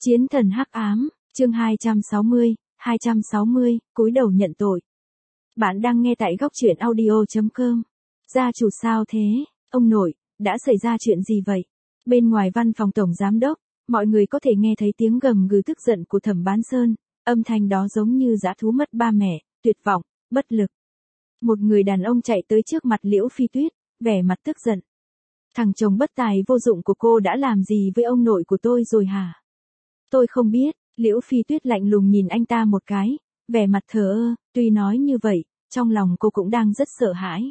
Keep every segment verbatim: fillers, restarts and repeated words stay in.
Chiến thần hắc ám, chương hai trăm sáu mươi, hai trăm sáu mươi, cúi đầu nhận tội. Bạn đang nghe tại góc truyện audio chấm com. Gia chủ sao thế, ông nội, đã xảy ra chuyện gì vậy? Bên ngoài văn phòng tổng giám đốc, mọi người có thể nghe thấy tiếng gầm gừ tức giận của Thẩm Bán Sơn, âm thanh đó giống như dã thú mất ba mẹ, tuyệt vọng, bất lực. Một người đàn ông chạy tới trước mặt Liễu Phi Tuyết, vẻ mặt tức giận. Thằng chồng bất tài vô dụng của cô đã làm gì với ông nội của tôi rồi hả? Tôi không biết, Liễu Phi Tuyết lạnh lùng nhìn anh ta một cái, vẻ mặt thờ ơ, tuy nói như vậy, trong lòng cô cũng đang rất sợ hãi.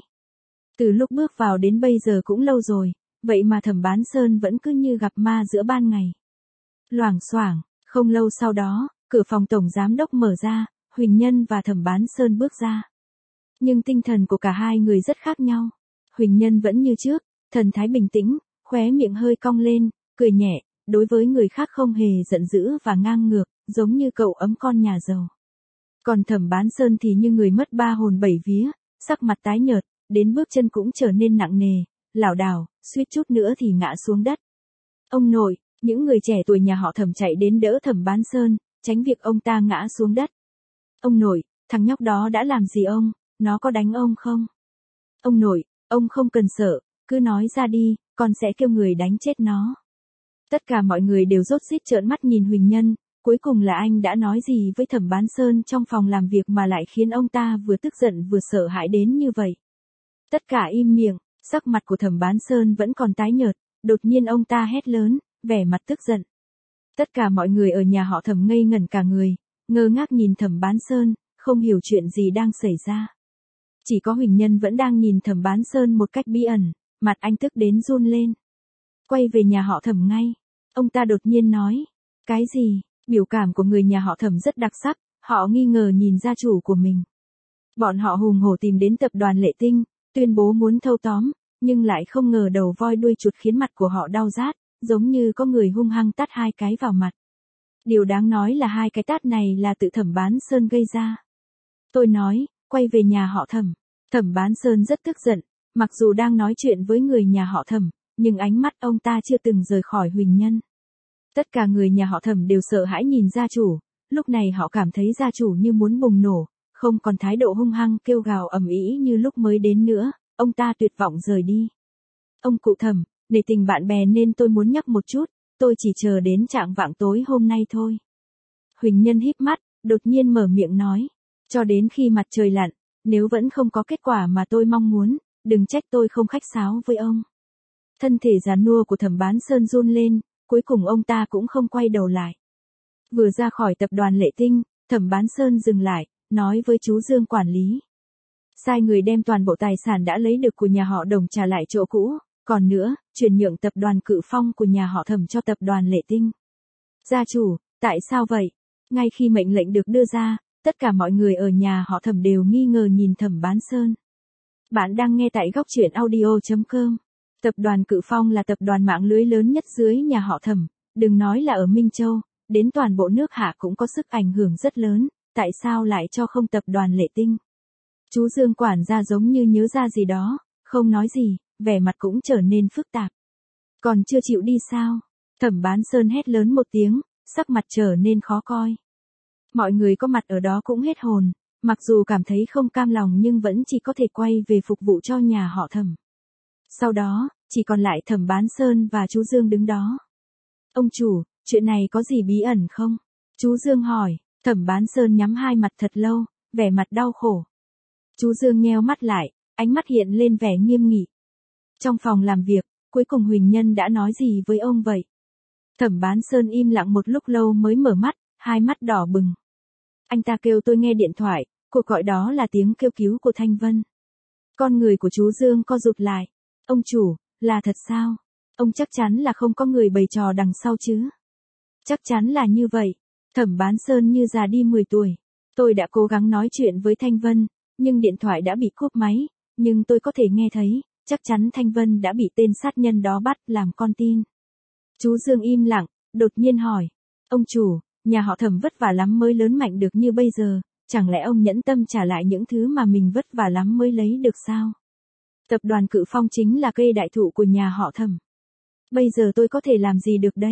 Từ lúc bước vào đến bây giờ cũng lâu rồi, vậy mà Thẩm Bán Sơn vẫn cứ như gặp ma giữa ban ngày. Loảng xoảng, không lâu sau đó, cửa phòng tổng giám đốc mở ra, Huỳnh Nhân và Thẩm Bán Sơn bước ra. Nhưng tinh thần của cả hai người rất khác nhau. Huỳnh Nhân vẫn như trước, thần thái bình tĩnh, khóe miệng hơi cong lên, cười nhẹ, đối với người khác không hề giận dữ và ngang ngược, giống như cậu ấm con nhà giàu. Còn Thẩm Bán Sơn thì như người mất ba hồn bảy vía, sắc mặt tái nhợt, đến bước chân cũng trở nên nặng nề, lảo đảo, suýt chút nữa thì ngã xuống đất. Ông nội, những người trẻ tuổi nhà họ Thẩm chạy đến đỡ Thẩm Bán Sơn, tránh việc ông ta ngã xuống đất. Ông nội, thằng nhóc đó đã làm gì ông, nó có đánh ông không? Ông nội, ông không cần sợ, cứ nói ra đi, con sẽ kêu người đánh chết nó. Tất cả mọi người đều rốt rít trợn mắt nhìn Huỳnh Nhân, cuối cùng là anh đã nói gì với Thẩm Bán Sơn trong phòng làm việc mà lại khiến ông ta vừa tức giận vừa sợ hãi đến như vậy. Tất cả im miệng, sắc mặt của Thẩm Bán Sơn vẫn còn tái nhợt, đột nhiên ông ta hét lớn, vẻ mặt tức giận. Tất cả mọi người ở nhà họ Thẩm ngây ngẩn cả người, ngơ ngác nhìn Thẩm Bán Sơn, không hiểu chuyện gì đang xảy ra. Chỉ có Huỳnh Nhân vẫn đang nhìn Thẩm Bán Sơn một cách bí ẩn, mặt anh tức đến run lên. Quay về nhà họ Thẩm ngay. Ông ta đột nhiên nói. Cái gì? Biểu cảm của người nhà họ Thẩm rất đặc sắc, họ nghi ngờ nhìn gia chủ của mình. Bọn họ hùng hổ tìm đến tập đoàn Lệ Tinh, tuyên bố muốn thâu tóm, nhưng lại không ngờ đầu voi đuôi chuột khiến mặt của họ đau rát, giống như có người hung hăng tát hai cái vào mặt. Điều đáng nói là hai cái tát này là tự Thẩm Bán Sơn gây ra. Tôi nói, quay về nhà họ Thẩm. Thẩm Bán Sơn rất tức giận, mặc dù đang nói chuyện với người nhà họ Thẩm, nhưng ánh mắt ông ta chưa từng rời khỏi Huỳnh Nhân. Tất cả người nhà họ Thẩm đều sợ hãi nhìn gia chủ, lúc này họ cảm thấy gia chủ như muốn bùng nổ, không còn thái độ hung hăng kêu gào ầm ĩ như lúc mới đến nữa, ông ta tuyệt vọng rời đi. Ông cụ Thẩm, để tình bạn bè nên tôi muốn nhắc một chút, tôi chỉ chờ đến trạng vạng tối hôm nay thôi. Huỳnh Nhân híp mắt, đột nhiên mở miệng nói, cho đến khi mặt trời lặn, nếu vẫn không có kết quả mà tôi mong muốn, đừng trách tôi không khách sáo với ông. Thân thể già nua của Thẩm Bán Sơn run lên, cuối cùng ông ta cũng không quay đầu lại. Vừa ra khỏi tập đoàn Lệ Tinh, Thẩm Bán Sơn dừng lại, nói với chú Dương quản lý. Sai người đem toàn bộ tài sản đã lấy được của nhà họ Đồng trả lại chỗ cũ, còn nữa, chuyển nhượng tập đoàn Cự Phong của nhà họ Thẩm cho tập đoàn Lệ Tinh. Gia chủ, tại sao vậy? Ngay khi mệnh lệnh được đưa ra, tất cả mọi người ở nhà họ Thẩm đều nghi ngờ nhìn Thẩm Bán Sơn. Bạn đang nghe tại góc truyện audio chấm com. Tập đoàn Cự Phong là tập đoàn mạng lưới lớn nhất dưới nhà họ Thẩm, đừng nói là ở Minh Châu, đến toàn bộ nước Hạ cũng có sức ảnh hưởng rất lớn, tại sao lại cho không tập đoàn Lệ Tinh? Chú Dương quản gia giống như nhớ ra gì đó, không nói gì, vẻ mặt cũng trở nên phức tạp. Còn chưa chịu đi sao? Thẩm Bán Sơn hét lớn một tiếng, sắc mặt trở nên khó coi. Mọi người có mặt ở đó cũng hết hồn, mặc dù cảm thấy không cam lòng nhưng vẫn chỉ có thể quay về phục vụ cho nhà họ Thẩm. Sau đó, chỉ còn lại Thẩm Bán Sơn và chú Dương đứng đó. Ông chủ, chuyện này có gì bí ẩn không? Chú Dương hỏi. Thẩm Bán Sơn nhắm hai mặt thật lâu, vẻ mặt đau khổ. Chú Dương nheo mắt lại, ánh mắt hiện lên vẻ nghiêm nghị. Trong phòng làm việc, cuối cùng Huỳnh Nhân đã nói gì với ông vậy? Thẩm Bán Sơn im lặng một lúc lâu mới mở mắt, hai mắt đỏ bừng. Anh ta kêu tôi nghe điện thoại, cuộc gọi đó là tiếng kêu cứu của Thanh Vân. Con người của chú Dương co rụt lại. Ông chủ, là thật sao? Ông chắc chắn là không có người bày trò đằng sau chứ? Chắc chắn là như vậy. Thẩm Bán Sơn như già đi mười tuổi. Tôi đã cố gắng nói chuyện với Thanh Vân, nhưng điện thoại đã bị cúp máy, nhưng tôi có thể nghe thấy, chắc chắn Thanh Vân đã bị tên sát nhân đó bắt làm con tin. Chú Dương im lặng, đột nhiên hỏi. Ông chủ, nhà họ Thẩm vất vả lắm mới lớn mạnh được như bây giờ, chẳng lẽ ông nhẫn tâm trả lại những thứ mà mình vất vả lắm mới lấy được sao? Tập đoàn Cự Phong chính là cây đại thụ của nhà họ Thẩm. Bây giờ tôi có thể làm gì được đây?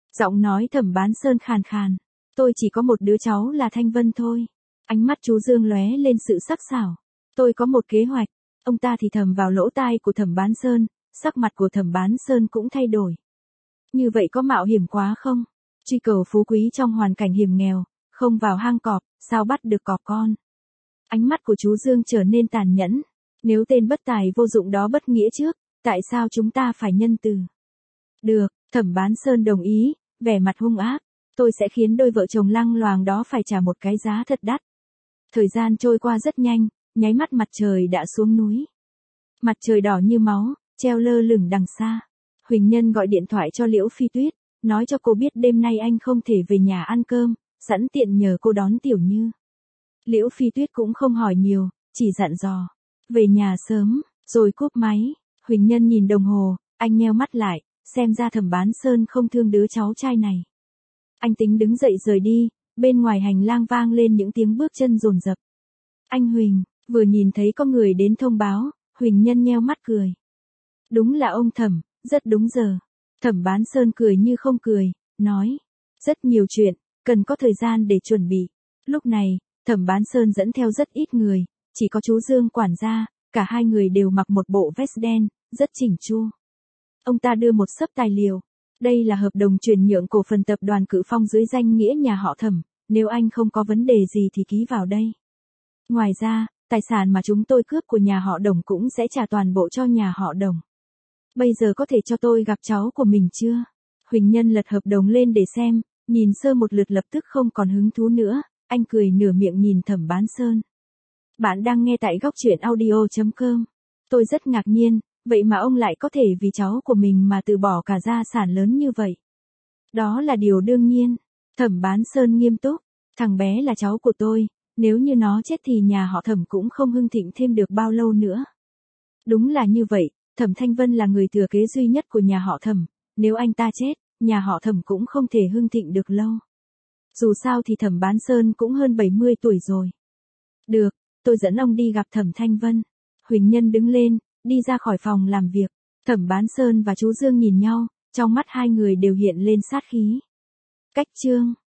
Giọng nói Thẩm Bán Sơn khàn khàn. Tôi chỉ có một đứa cháu là Thanh Vân thôi. Ánh mắt chú Dương lóe lên sự sắc sảo. Tôi có một kế hoạch. Ông ta thì thầm vào lỗ tai của Thẩm Bán Sơn, sắc mặt của Thẩm Bán Sơn cũng thay đổi. Như vậy có mạo hiểm quá không? Truy cầu phú quý trong hoàn cảnh hiểm nghèo, không vào hang cọp, sao bắt được cọp con? Ánh mắt của chú Dương trở nên tàn nhẫn. Nếu tên bất tài vô dụng đó bất nghĩa trước, tại sao chúng ta phải nhân từ? Được, Thẩm Bán Sơn đồng ý, vẻ mặt hung ác. Tôi sẽ khiến đôi vợ chồng lăng loàng đó phải trả một cái giá thật đắt. Thời gian trôi qua rất nhanh, nháy mắt mặt trời đã xuống núi. Mặt trời đỏ như máu, treo lơ lửng đằng xa. Huỳnh Nhân gọi điện thoại cho Liễu Phi Tuyết, nói cho cô biết đêm nay anh không thể về nhà ăn cơm, sẵn tiện nhờ cô đón Tiểu Như. Liễu Phi Tuyết cũng không hỏi nhiều, chỉ dặn dò. Về nhà sớm, rồi cúp máy. Huỳnh Nhân nhìn đồng hồ, anh nheo mắt lại, xem ra Thẩm Bán Sơn không thương đứa cháu trai này. Anh tính đứng dậy rời đi, bên ngoài hành lang vang lên những tiếng bước chân dồn dập. Anh Huỳnh, vừa nhìn thấy có người đến thông báo, Huỳnh Nhân nheo mắt cười. Đúng là ông Thẩm, rất đúng giờ. Thẩm Bán Sơn cười như không cười, nói. Rất nhiều chuyện, cần có thời gian để chuẩn bị. Lúc này, Thẩm Bán Sơn dẫn theo rất ít người, chỉ có chú Dương quản gia, cả hai người đều mặc một bộ vest đen, rất chỉnh chu. Ông ta đưa một xấp tài liệu. Đây là hợp đồng chuyển nhượng cổ phần tập đoàn Cự Phong dưới danh nghĩa nhà họ Thẩm, nếu anh không có vấn đề gì thì ký vào đây. Ngoài ra, tài sản mà chúng tôi cướp của nhà họ Đồng cũng sẽ trả toàn bộ cho nhà họ Đồng. Bây giờ có thể cho tôi gặp cháu của mình chưa? Huỳnh Nhân lật hợp đồng lên để xem, nhìn sơ một lượt lập tức không còn hứng thú nữa, anh cười nửa miệng nhìn Thẩm Bán Sơn. Bạn đang nghe tại góc truyện audio chấm com. Tôi rất ngạc nhiên, vậy mà ông lại có thể vì cháu của mình mà từ bỏ cả gia sản lớn như vậy. Đó là điều đương nhiên. Thẩm Bán Sơn nghiêm túc, thằng bé là cháu của tôi, nếu như nó chết thì nhà họ Thẩm cũng không hưng thịnh thêm được bao lâu nữa. Đúng là như vậy, Thẩm Thanh Vân là người thừa kế duy nhất của nhà họ Thẩm, nếu anh ta chết, nhà họ Thẩm cũng không thể hưng thịnh được lâu. Dù sao thì Thẩm Bán Sơn cũng hơn bảy mươi tuổi rồi. Được, tôi dẫn ông đi gặp Thẩm Thanh Vân. Huỳnh Nhân đứng lên, đi ra khỏi phòng làm việc. Thẩm Bán Sơn và chú Dương nhìn nhau, trong mắt hai người đều hiện lên sát khí. Cách chương